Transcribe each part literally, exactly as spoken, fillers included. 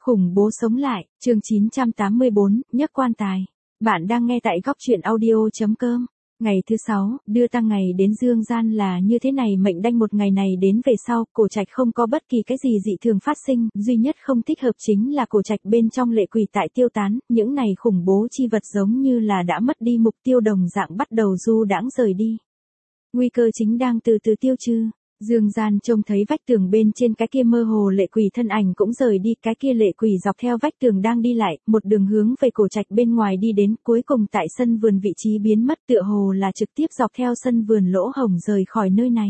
Khủng bố sống lại, chương chín trăm tám mươi bốn, nhấc quan tài. Bạn đang nghe tại góc truyện audio.com. Ngày thứ sáu, đưa tang ngày đến dương gian là như thế này, mệnh đanh một ngày này đến về sau, cổ trạch không có bất kỳ cái gì dị thường phát sinh, duy nhất không thích hợp chính là cổ trạch bên trong lệ quỷ tại tiêu tán, những này khủng bố chi vật giống như là đã mất đi mục tiêu đồng dạng bắt đầu du đãng rời đi. Nguy cơ chính đang từ từ tiêu trừ. Dương gian trông thấy vách tường bên trên cái kia mơ hồ lệ quỷ thân ảnh cũng rời đi, cái kia lệ quỷ dọc theo vách tường đang đi lại, một đường hướng về cổ trạch bên ngoài đi đến, cuối cùng tại sân vườn vị trí biến mất, tựa hồ là trực tiếp dọc theo sân vườn lỗ hổng rời khỏi nơi này.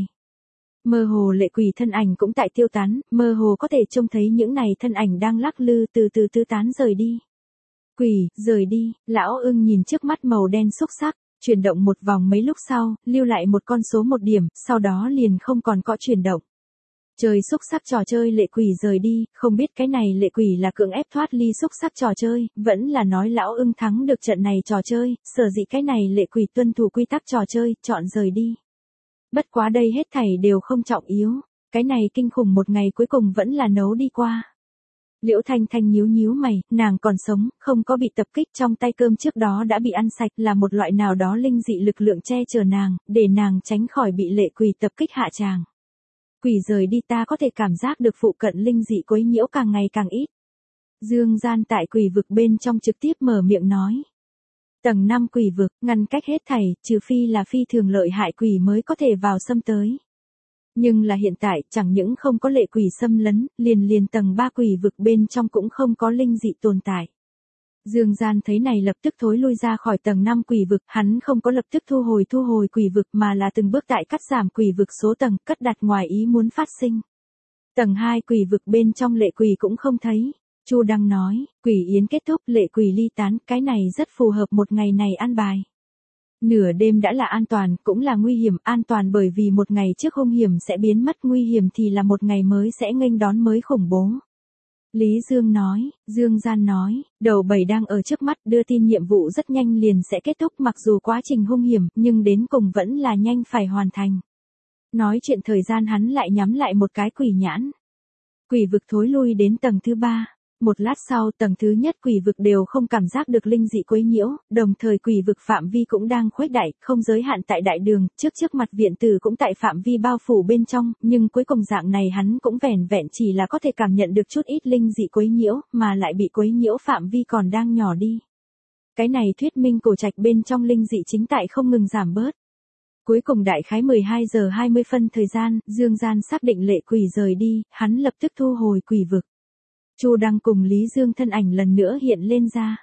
Mơ hồ lệ quỷ thân ảnh cũng tại tiêu tán, mơ hồ có thể trông thấy những này thân ảnh đang lắc lư từ từ tư tán rời đi. Quỷ, rời đi, lão ưng nhìn trước mắt màu đen xúc sắc. Chuyển động một vòng mấy lúc sau, lưu lại một con số một điểm, sau đó liền không còn có chuyển động. Chơi xúc sắc trò chơi lệ quỷ rời đi, không biết cái này lệ quỷ là cưỡng ép thoát ly xúc sắc trò chơi, vẫn là nói lão ưng thắng được trận này trò chơi, sở dĩ cái này lệ quỷ tuân thủ quy tắc trò chơi, chọn rời đi. Bất quá đây hết thảy đều không trọng yếu, cái này kinh khủng một ngày cuối cùng vẫn là nấu đi qua. Liễu Thanh Thanh nhíu nhíu mày, nàng còn sống, không có bị tập kích, trong tay cơm trước đó đã bị ăn sạch, là một loại nào đó linh dị lực lượng che chở nàng, để nàng tránh khỏi bị lệ quỷ tập kích hạ tràng. Quỷ rời đi, ta có thể cảm giác được phụ cận linh dị quấy nhiễu càng ngày càng ít. Dương gian tại quỷ vực bên trong trực tiếp mở miệng nói. Tầng năm quỷ vực, ngăn cách hết thảy, trừ phi là phi thường lợi hại quỷ mới có thể vào xâm tới. Nhưng là hiện tại, chẳng những không có lệ quỷ xâm lấn, liền liền tầng ba quỷ vực bên trong cũng không có linh dị tồn tại. Dương gian thấy này lập tức thối lui ra khỏi tầng năm quỷ vực, hắn không có lập tức thu hồi thu hồi quỷ vực mà là từng bước tại cắt giảm quỷ vực số tầng, cất đặt ngoài ý muốn phát sinh. Tầng hai quỷ vực bên trong lệ quỷ cũng không thấy. Chu Đăng nói, quỷ yến kết thúc, lệ quỷ ly tán, cái này rất phù hợp một ngày này an bài. Nửa đêm đã là an toàn, cũng là nguy hiểm, an toàn bởi vì một ngày trước hung hiểm sẽ biến mất, nguy hiểm thì là một ngày mới sẽ nghênh đón mới khủng bố. Lý Dương nói, Dương gian nói, đầu bảy đang ở trước mắt, đưa tin nhiệm vụ rất nhanh liền sẽ kết thúc, mặc dù quá trình hung hiểm, nhưng đến cùng vẫn là nhanh phải hoàn thành. Nói chuyện thời gian hắn lại nhắm lại một cái quỷ nhãn. Quỷ vực thối lui đến tầng thứ ba. Một lát sau, tầng thứ nhất quỷ vực đều không cảm giác được linh dị quấy nhiễu, đồng thời quỷ vực phạm vi cũng đang khuếch đại, không giới hạn tại đại đường, trước trước mặt viện tử cũng tại phạm vi bao phủ bên trong, nhưng cuối cùng dạng này hắn cũng vẻn vẹn chỉ là có thể cảm nhận được chút ít linh dị quấy nhiễu, mà lại bị quấy nhiễu phạm vi còn đang nhỏ đi. Cái này thuyết minh cổ trạch bên trong linh dị chính tại không ngừng giảm bớt. Cuối cùng đại khái mười hai giờ hai mươi phân thời gian, Dương gian xác định lệ quỷ rời đi, hắn lập tức thu hồi quỷ vực. Chu Đăng cùng Lý Dương thân ảnh lần nữa hiện lên ra.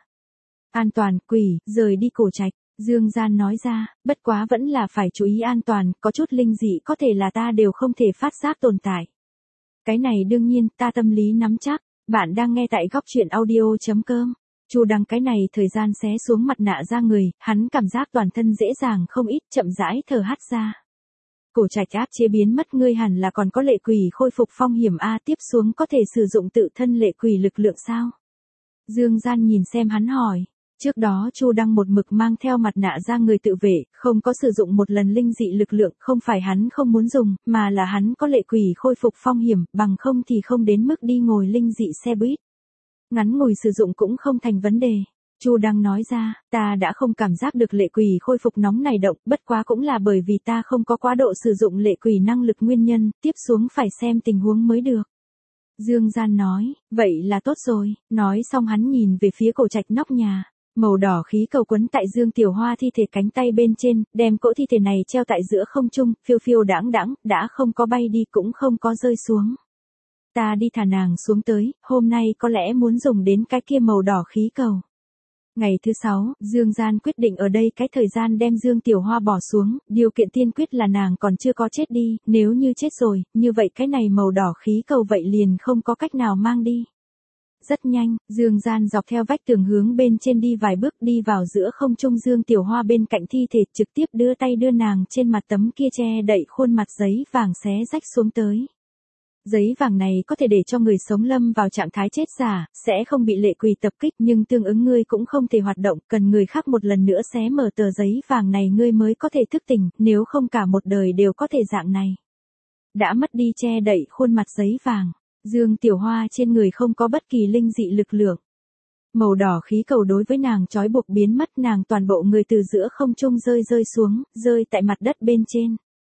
An toàn, quỷ, rời đi cổ trạch, Dương gian nói ra, bất quá vẫn là phải chú ý an toàn, có chút linh dị có thể là ta đều không thể phát giác tồn tại. Cái này đương nhiên, ta tâm lý nắm chắc, bạn đang nghe tại góc truyện audio.com. Chu Đăng cái này thời gian xé xuống mặt nạ ra người, hắn cảm giác toàn thân dễ dàng không ít, chậm rãi thở hắt ra. Cổ trạch áp chế biến mất, ngươi hẳn là còn có lệ quỷ khôi phục phong hiểm a, tiếp xuống có thể sử dụng tự thân lệ quỷ lực lượng sao? Dương gian nhìn xem hắn hỏi. Trước đó Chu Đăng một mực mang theo mặt nạ ra người tự vệ, không có sử dụng một lần linh dị lực lượng, không phải hắn không muốn dùng, mà là hắn có lệ quỷ khôi phục phong hiểm, bằng không thì không đến mức đi ngồi linh dị xe buýt. Ngắn ngồi sử dụng cũng không thành vấn đề. Chu Đăng nói ra, ta đã không cảm giác được lệ quỷ khôi phục nóng này động, bất quá cũng là bởi vì ta không có quá độ sử dụng lệ quỷ năng lực nguyên nhân, tiếp xuống phải xem tình huống mới được. Dương gian nói, vậy là tốt rồi, nói xong hắn nhìn về phía cổ trạch nóc nhà, màu đỏ khí cầu quấn tại Dương Tiểu Hoa thi thể cánh tay bên trên, đem cỗ thi thể này treo tại giữa không trung, phiêu phiêu đãng đãng, đã không có bay đi cũng không có rơi xuống. Ta đi thả nàng xuống tới, hôm nay có lẽ muốn dùng đến cái kia màu đỏ khí cầu. Ngày thứ sáu, Dương gian quyết định ở đây cái thời gian đem Dương Tiểu Hoa bỏ xuống, điều kiện tiên quyết là nàng còn chưa có chết đi, nếu như chết rồi, như vậy cái này màu đỏ khí cầu vậy liền không có cách nào mang đi. Rất nhanh, Dương gian dọc theo vách tường hướng bên trên đi vài bước, đi vào giữa không trung Dương Tiểu Hoa bên cạnh thi thể, trực tiếp đưa tay đưa nàng trên mặt tấm kia che đậy khuôn mặt giấy vàng xé rách xuống tới. Giấy vàng này có thể để cho người sống lâm vào trạng thái chết giả, sẽ không bị lệ quỷ tập kích, nhưng tương ứng ngươi cũng không thể hoạt động, cần người khác một lần nữa xé mở tờ giấy vàng này ngươi mới có thể thức tỉnh, nếu không cả một đời đều có thể dạng này. Đã mất đi che đậy khuôn mặt giấy vàng. Dương Tiểu Hoa trên người không có bất kỳ linh dị lực lượng. Màu đỏ khí cầu đối với nàng trói buộc biến mất, nàng toàn bộ người từ giữa không trung rơi rơi xuống, rơi tại mặt đất bên trên.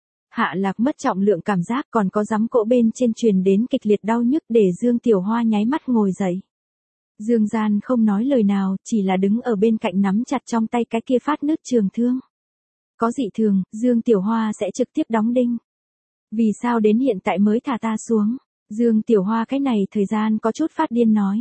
Hạ lạc mất trọng lượng cảm giác, còn có giám cỗ bên trên truyền đến kịch liệt đau nhức để Dương Tiểu Hoa nháy mắt ngồi dậy. Dương Gian không nói lời nào, chỉ là đứng ở bên cạnh nắm chặt trong tay cái kia phát nứt trường thương. Có dị thường, Dương Tiểu Hoa sẽ trực tiếp đóng đinh. Vì sao đến hiện tại mới thả ta xuống? Dương Tiểu Hoa cái này thời gian có chút phát điên nói.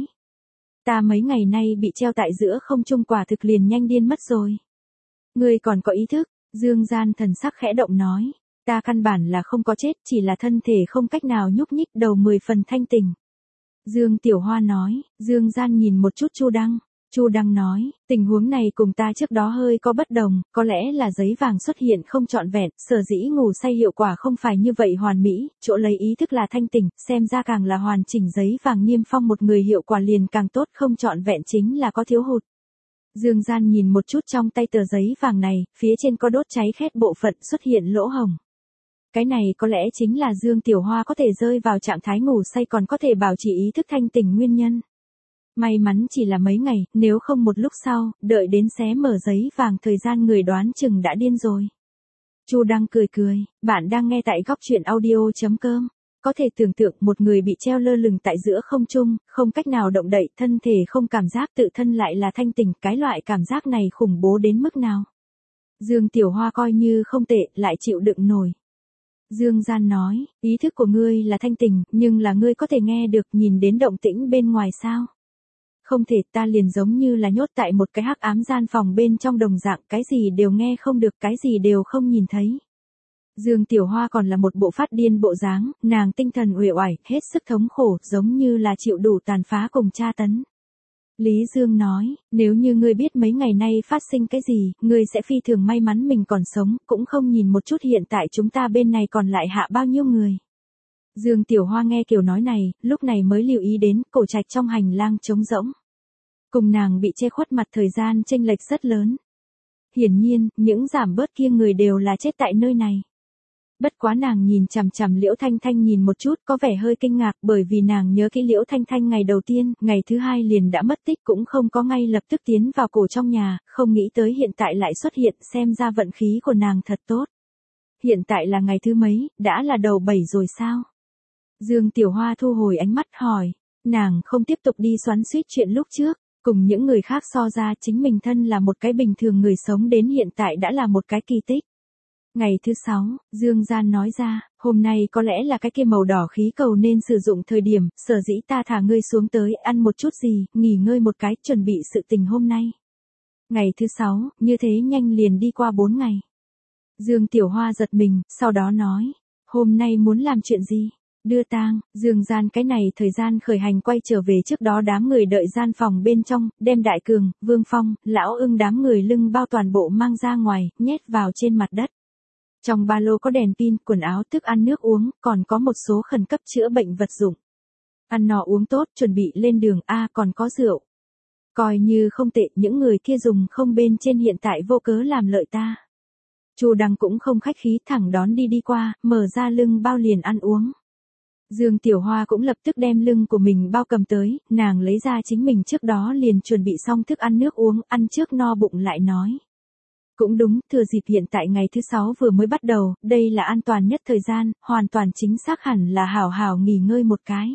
Ta mấy ngày nay bị treo tại giữa không trung quả thực liền nhanh điên mất rồi. Ngươi còn có ý thức? Dương Gian thần sắc khẽ động nói. Ta căn bản là không có chết, chỉ là thân thể không cách nào nhúc nhích, đầu mười phần thanh tỉnh. Dương Tiểu Hoa nói. Dương Gian nhìn một chút Chu Đăng. Chu Đăng nói, tình huống này cùng ta trước đó hơi có bất đồng, có lẽ là giấy vàng xuất hiện không trọn vẹn, sở dĩ ngủ say hiệu quả không phải như vậy hoàn mỹ, chỗ lấy ý thức là thanh tỉnh, xem ra càng là hoàn chỉnh giấy vàng niêm phong một người hiệu quả liền càng tốt, không trọn vẹn chính là có thiếu hụt. Dương Gian nhìn một chút trong tay tờ giấy vàng này, phía trên có đốt cháy khét bộ phận xuất hiện lỗ hồng. Cái này có lẽ chính là Dương Tiểu Hoa có thể rơi vào trạng thái ngủ say còn có thể bảo trì ý thức thanh tỉnh nguyên nhân. May mắn chỉ là mấy ngày, nếu không một lúc sau, đợi đến xé mở giấy vàng thời gian người đoán chừng đã điên rồi. Chu Đăng cười cười, bạn đang nghe tại góc truyện audio chấm com. Có thể tưởng tượng một người bị treo lơ lửng tại giữa không trung, không cách nào động đậy, thân thể không cảm giác tự thân lại là thanh tỉnh, cái loại cảm giác này khủng bố đến mức nào. Dương Tiểu Hoa coi như không tệ, lại chịu đựng nổi. Dương Gian nói, ý thức của ngươi là thanh tỉnh, nhưng là ngươi có thể nghe được, nhìn đến động tĩnh bên ngoài sao? Không thể, ta liền giống như là nhốt tại một cái hắc ám gian phòng bên trong đồng dạng, cái gì đều nghe không được, cái gì đều không nhìn thấy. Dương Tiểu Hoa còn là một bộ phát điên bộ dáng, nàng tinh thần uể oải, hết sức thống khổ, giống như là chịu đủ tàn phá cùng tra tấn. Lý Dương nói, nếu như ngươi biết mấy ngày nay phát sinh cái gì, ngươi sẽ phi thường may mắn mình còn sống, cũng không nhìn một chút hiện tại chúng ta bên này còn lại hạ bao nhiêu người. Dương Tiểu Hoa nghe kiểu nói này, lúc này mới lưu ý đến, cổ trạch trong hành lang trống rỗng. Cùng nàng bị che khuất mặt thời gian chênh lệch rất lớn. Hiển nhiên, những giảm bớt kia người đều là chết tại nơi này. Bất quá nàng nhìn chằm chằm Liễu Thanh Thanh nhìn một chút có vẻ hơi kinh ngạc bởi vì nàng nhớ kỹ Liễu Thanh Thanh ngày đầu tiên, ngày thứ hai liền đã mất tích cũng không có ngay lập tức tiến vào cổ trong nhà, không nghĩ tới hiện tại lại xuất hiện, xem ra vận khí của nàng thật tốt. Hiện tại là ngày thứ mấy, đã là đầu bảy rồi sao? Dương Tiểu Hoa thu hồi ánh mắt hỏi, nàng không tiếp tục đi xoắn xuýt chuyện lúc trước, cùng những người khác so ra chính mình thân là một cái bình thường người sống đến hiện tại đã là một cái kỳ tích. Ngày thứ sáu, Dương Gian nói ra, hôm nay có lẽ là cái kia màu đỏ khí cầu nên sử dụng thời điểm, sở dĩ ta thả ngươi xuống tới ăn một chút gì, nghỉ ngơi một cái, chuẩn bị sự tình hôm nay. Ngày thứ sáu, như thế nhanh liền đi qua bốn ngày. Dương Tiểu Hoa giật mình, sau đó nói, hôm nay muốn làm chuyện gì? Đưa tang. Dương Gian cái này thời gian khởi hành quay trở về trước đó đám người đợi gian phòng bên trong, đem Đại Cường, Vương Phong, Lão Ưng đám người lưng bao toàn bộ mang ra ngoài, nhét vào trên mặt đất. Trong ba lô có đèn pin, quần áo, thức ăn nước uống, còn có một số khẩn cấp chữa bệnh vật dụng. Ăn no uống tốt, chuẩn bị lên đường, a à, còn có rượu. Coi như không tệ, những người kia dùng không bên trên hiện tại vô cớ làm lợi ta. Chu Đăng cũng không khách khí, thẳng đón đi đi qua, mở ra lưng bao liền ăn uống. Dương Tiểu Hoa cũng lập tức đem lưng của mình bao cầm tới, nàng lấy ra chính mình trước đó liền chuẩn bị xong thức ăn nước uống, ăn trước no bụng lại nói. Cũng đúng, thừa dịp hiện tại ngày thứ sáu vừa mới bắt đầu, đây là an toàn nhất thời gian, hoàn toàn chính xác hẳn là hảo hảo nghỉ ngơi một cái.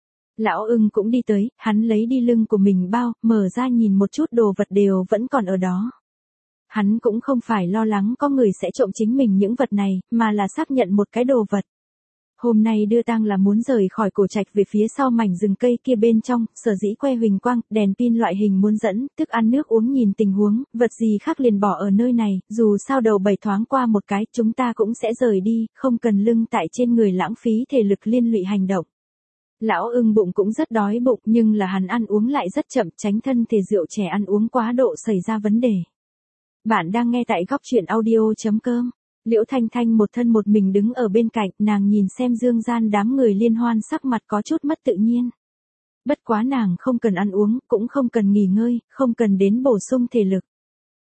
Lão Ưng cũng đi tới, hắn lấy đi lưng của mình bao, mở ra nhìn một chút đồ vật đều vẫn còn ở đó. Hắn cũng không phải lo lắng có người sẽ trộm chính mình những vật này, mà là xác nhận một cái đồ vật. Hôm nay đưa tang là muốn rời khỏi cổ trạch về phía sau mảnh rừng cây kia bên trong, sở dĩ que huỳnh quang, đèn pin loại hình muốn dẫn, thức ăn nước uống nhìn tình huống, vật gì khác liền bỏ ở nơi này, dù sao đầu bảy thoáng qua một cái, chúng ta cũng sẽ rời đi, không cần lưng tại trên người lãng phí thể lực liên lụy hành động. Lão Ưng bụng cũng rất đói bụng, nhưng là hắn ăn uống lại rất chậm, tránh thân thể rượu trẻ ăn uống quá độ xảy ra vấn đề. Bạn đang nghe tại góc truyện audio chấm com. Liễu Thanh Thanh một thân một mình đứng ở bên cạnh, nàng nhìn xem Dương Gian đám người liên hoan sắc mặt có chút mất tự nhiên. Bất quá nàng không cần ăn uống, cũng không cần nghỉ ngơi, không cần đến bổ sung thể lực.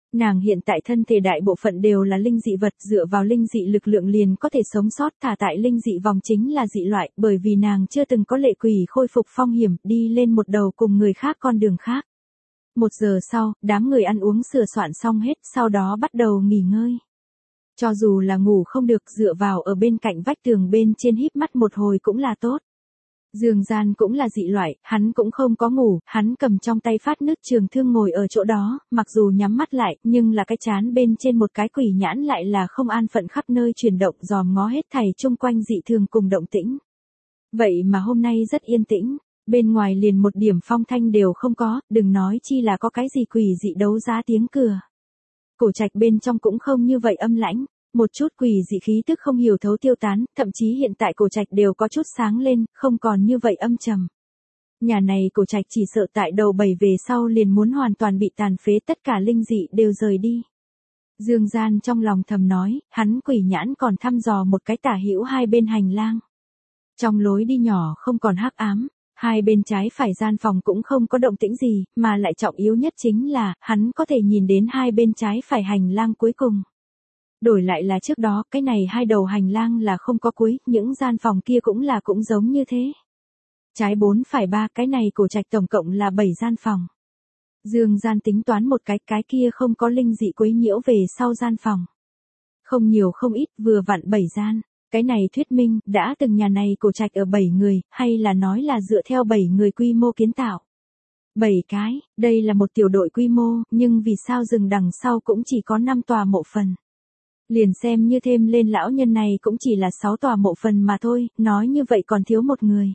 Nàng hiện tại thân thể đại bộ phận đều là linh dị vật, dựa vào linh dị lực lượng liền có thể sống sót, thả tại linh dị vòng chính là dị loại, bởi vì nàng chưa từng có lệ quỷ khôi phục phong hiểm, đi lên một đầu cùng người khác con đường khác. Một giờ sau, đám người ăn uống sửa soạn xong hết, sau đó bắt đầu nghỉ ngơi. Cho dù là ngủ không được, dựa vào ở bên cạnh vách tường bên trên híp mắt một hồi cũng là tốt. Dương Gian cũng là dị loại, hắn cũng không có ngủ, hắn cầm trong tay phát nước trường thương ngồi ở chỗ đó, mặc dù nhắm mắt lại, nhưng là cái chán bên trên một cái quỷ nhãn lại là không an phận khắp nơi chuyển động dòm ngó hết thảy chung quanh dị thường cùng động tĩnh. Vậy mà hôm nay rất yên tĩnh, bên ngoài liền một điểm phong thanh đều không có, đừng nói chi là có cái gì quỷ dị đấu giá tiếng cửa. Cổ trạch bên trong cũng không như vậy âm lãnh. Một chút quỷ dị khí tức không hiểu thấu tiêu tán, thậm chí hiện tại cổ trạch đều có chút sáng lên, không còn như vậy âm trầm. Nhà này cổ trạch chỉ sợ tại đầu bảy về sau liền muốn hoàn toàn bị tàn phế, tất cả linh dị đều rời đi. Dương Gian trong lòng thầm nói, hắn quỷ nhãn còn thăm dò một cái tả hữu hai bên hành lang. Trong lối đi nhỏ không còn hắc ám, hai bên trái phải gian phòng cũng không có động tĩnh gì, mà lại trọng yếu nhất chính là, hắn có thể nhìn đến hai bên trái phải hành lang cuối cùng. Đổi lại là trước đó, cái này hai đầu hành lang là không có cuối, những gian phòng kia cũng là cũng giống như thế. Trái bốn phải ba, cái này cổ trạch tổng cộng là bảy gian phòng. Dương Gian tính toán một cái, cái kia không có linh dị quấy nhiễu về sau gian phòng. Không nhiều không ít, vừa vặn bảy gian. Cái này thuyết minh, đã từng nhà này cổ trạch ở bảy người, hay là nói là dựa theo bảy người quy mô kiến tạo. Bảy cái, đây là một tiểu đội quy mô, nhưng vì sao rừng đằng sau cũng chỉ có năm tòa mộ phần. Liền xem như thêm lên lão nhân này cũng chỉ là sáu tòa mộ phần mà thôi, nói như vậy còn thiếu một người.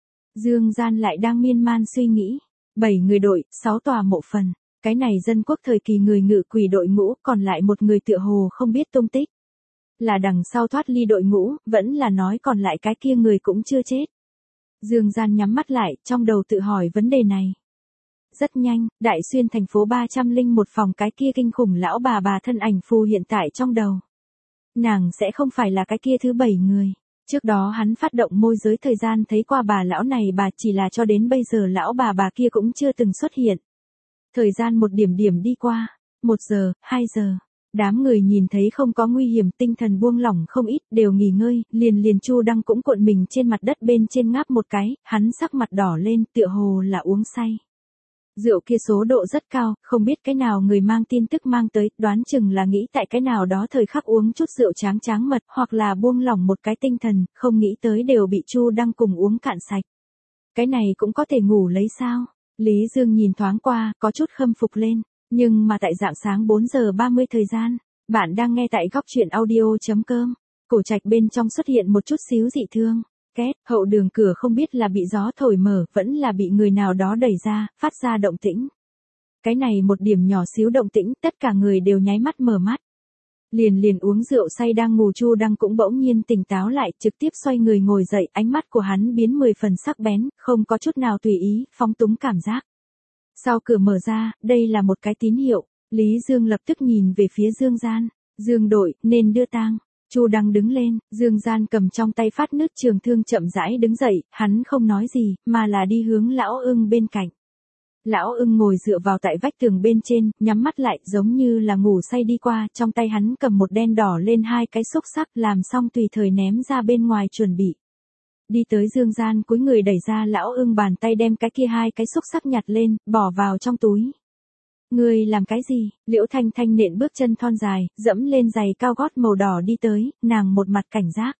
Dương Gian lại đang miên man suy nghĩ, bảy người đội, sáu tòa mộ phần, cái này dân quốc thời kỳ người ngự quỷ đội ngũ, còn lại một người tựa hồ không biết tung tích. Là đằng sau thoát ly đội ngũ, vẫn là nói còn lại cái kia người cũng chưa chết. Dương Gian nhắm mắt lại, trong đầu tự hỏi vấn đề này. Rất nhanh, Đại Xuyên thành phố ba trăm lẻ một phòng cái kia kinh khủng lão bà bà thân ảnh phù hiện tại trong đầu. Nàng sẽ không phải là cái kia thứ bảy người. Trước đó hắn phát động môi giới thời gian thấy qua bà lão này, bà chỉ là cho đến bây giờ lão bà bà kia cũng chưa từng xuất hiện. Thời gian một điểm điểm đi qua, một giờ, hai giờ. Đám người nhìn thấy không có nguy hiểm, tinh thần buông lỏng không ít, đều nghỉ ngơi, liền liền Chu Đăng cũng cuộn mình trên mặt đất bên trên ngáp một cái, hắn sắc mặt đỏ lên, tựa hồ là uống say. Rượu kia số độ rất cao, không biết cái nào người mang tin tức mang tới, đoán chừng là nghĩ tại cái nào đó thời khắc uống chút rượu tráng tráng mật, hoặc là buông lỏng một cái tinh thần, không nghĩ tới đều bị Chu Đăng cùng uống cạn sạch. Cái này cũng có thể ngủ lấy sao? Lý Dương nhìn thoáng qua, có chút khâm phục lên, nhưng mà tại rạng sáng bốn giờ ba mươi thời gian, bạn đang nghe tại góc truyện audio chấm com, cổ trạch bên trong xuất hiện một chút xíu dị thương. Két, hậu đường cửa không biết là bị gió thổi mở, vẫn là bị người nào đó đẩy ra, phát ra động tĩnh. Cái này một điểm nhỏ xíu động tĩnh, tất cả người đều nháy mắt mở mắt. Liền liền uống rượu say đang ngủ Chu Đăng cũng bỗng nhiên tỉnh táo lại, trực tiếp xoay người ngồi dậy, ánh mắt của hắn biến mười phần sắc bén, không có chút nào tùy ý, phóng túng cảm giác. Sau cửa mở ra, đây là một cái tín hiệu, Lý Dương lập tức nhìn về phía Dương Gian, Dương đội, nên đưa tang. Chu Đăng đứng lên, Dương Gian cầm trong tay phát nước trường thương chậm rãi đứng dậy, hắn không nói gì, mà là đi hướng Lão Ưng bên cạnh. Lão Ưng ngồi dựa vào tại vách tường bên trên, nhắm mắt lại giống như là ngủ say đi qua, trong tay hắn cầm một đen đỏ lên hai cái xúc xắc, làm xong tùy thời ném ra bên ngoài chuẩn bị. Đi tới Dương Gian cúi người đẩy ra Lão Ưng, bàn tay đem cái kia hai cái xúc xắc nhặt lên, bỏ vào trong túi. Ngươi làm cái gì? Liễu Thanh Thanh nện bước chân thon dài, dẫm lên giày cao gót màu đỏ đi tới, nàng một mặt cảnh giác.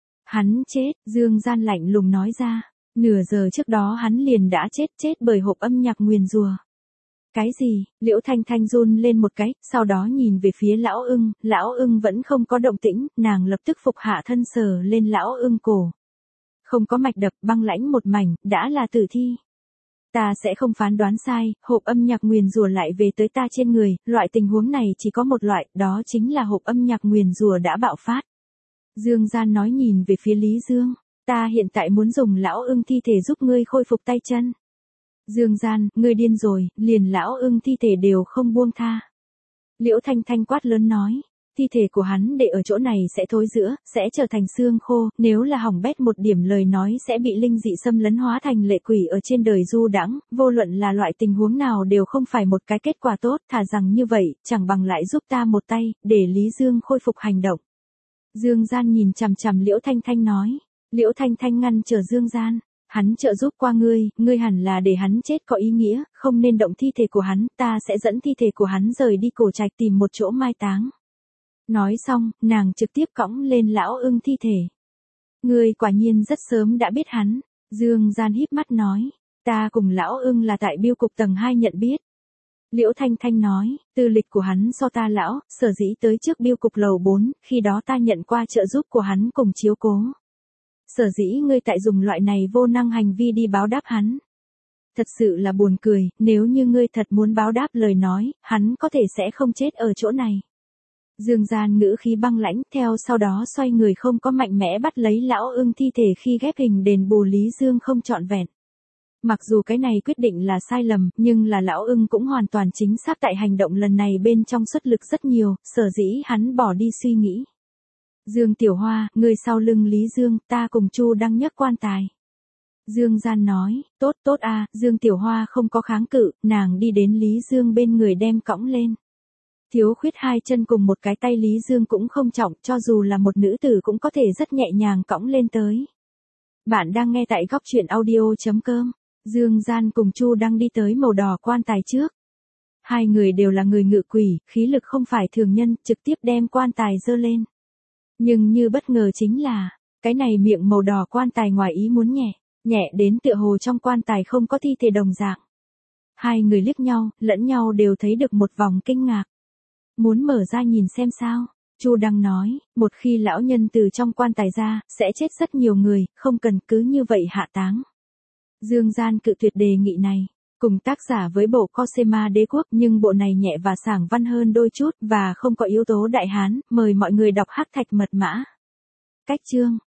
Hắn chết, Dương Gian lạnh lùng nói ra. Nửa giờ trước đó hắn liền đã chết, chết bởi hộp âm nhạc nguyền rủa. Cái gì? Liễu Thanh Thanh run lên một cái, sau đó nhìn về phía Lão Ưng, Lão Ưng vẫn không có động tĩnh, nàng lập tức phục hạ thân sờ lên Lão Ưng cổ. Không có mạch đập, băng lãnh một mảnh, đã là tử thi. Ta sẽ không phán đoán sai, hộp âm nhạc nguyền rủa lại về tới ta trên người, loại tình huống này chỉ có một loại, đó chính là hộp âm nhạc nguyền rủa đã bạo phát. Dương Gian nói nhìn về phía Lý Dương, ta hiện tại muốn dùng Lão Ưng thi thể giúp ngươi khôi phục tay chân. Dương Gian, ngươi điên rồi, liền Lão Ưng thi thể đều không buông tha. Liễu Thanh Thanh quát lớn nói, thi thể của hắn để ở chỗ này sẽ thối rữa, sẽ trở thành xương khô, nếu là hỏng bét một điểm lời nói sẽ bị linh dị xâm lấn hóa thành lệ quỷ ở trên đời du đãng, vô luận là loại tình huống nào đều không phải một cái kết quả tốt, thà rằng như vậy, chẳng bằng lại giúp ta một tay, để Lý Dương khôi phục hành động. Dương Gian nhìn chằm chằm Liễu Thanh Thanh nói, Liễu Thanh Thanh ngăn trở Dương Gian. Hắn trợ giúp qua ngươi, ngươi hẳn là để hắn chết có ý nghĩa, không nên động thi thể của hắn, ta sẽ dẫn thi thể của hắn rời đi cổ trạch tìm một chỗ mai táng. Nói xong, nàng trực tiếp cõng lên lão ưng thi thể. Ngươi quả nhiên rất sớm đã biết hắn, Dương Gian híp mắt nói, ta cùng lão ưng là tại biêu cục tầng hai nhận biết. Liễu Thanh Thanh nói, tư lịch của hắn so ta lão, sở dĩ tới trước biêu cục lầu bốn, khi đó ta nhận qua trợ giúp của hắn cùng chiếu cố. Sở dĩ ngươi tại dùng loại này vô năng hành vi đi báo đáp hắn. Thật sự là buồn cười, nếu như ngươi thật muốn báo đáp lời nói, hắn có thể sẽ không chết ở chỗ này. Dương Gian ngữ khí băng lãnh, theo sau đó xoay người không có mạnh mẽ bắt lấy lão ưng thi thể khi ghép hình đền bù Lý Dương không trọn vẹn. Mặc dù cái này quyết định là sai lầm, nhưng là lão ưng cũng hoàn toàn chính xác tại hành động lần này bên trong xuất lực rất nhiều, sở dĩ hắn bỏ đi suy nghĩ. Dương Tiểu Hoa, người sau lưng Lý Dương, ta cùng Chu Đăng nhấc quan tài. Dương Gian nói, tốt tốt a, Dương Tiểu Hoa không có kháng cự, nàng đi đến Lý Dương bên người đem cõng lên. Thiếu khuyết hai chân cùng một cái tay Lý Dương cũng không trọng, cho dù là một nữ tử cũng có thể rất nhẹ nhàng cõng lên tới. Bạn đang nghe tại góc truyện audio chấm com. Dương Gian cùng Chu Đăng đi tới màu đỏ quan tài trước. Hai người đều là người ngự quỷ, khí lực không phải thường nhân, trực tiếp đem quan tài dơ lên. Nhưng như bất ngờ chính là, cái này miệng màu đỏ quan tài ngoài ý muốn nhẹ, nhẹ đến tựa hồ trong quan tài không có thi thể đồng dạng. Hai người liếc nhau, lẫn nhau đều thấy được một vòng kinh ngạc. Muốn mở ra nhìn xem sao, Chu Đăng nói, một khi lão nhân từ trong quan tài ra, sẽ chết rất nhiều người, không cần cứ như vậy hạ táng. Dương Gian cự tuyệt đề nghị này. Cùng tác giả với bộ Cosema Đế Quốc nhưng bộ này nhẹ và sảng văn hơn đôi chút và không có yếu tố đại hán, mời mọi người đọc Hắc Thạch Mật Mã. Cách chương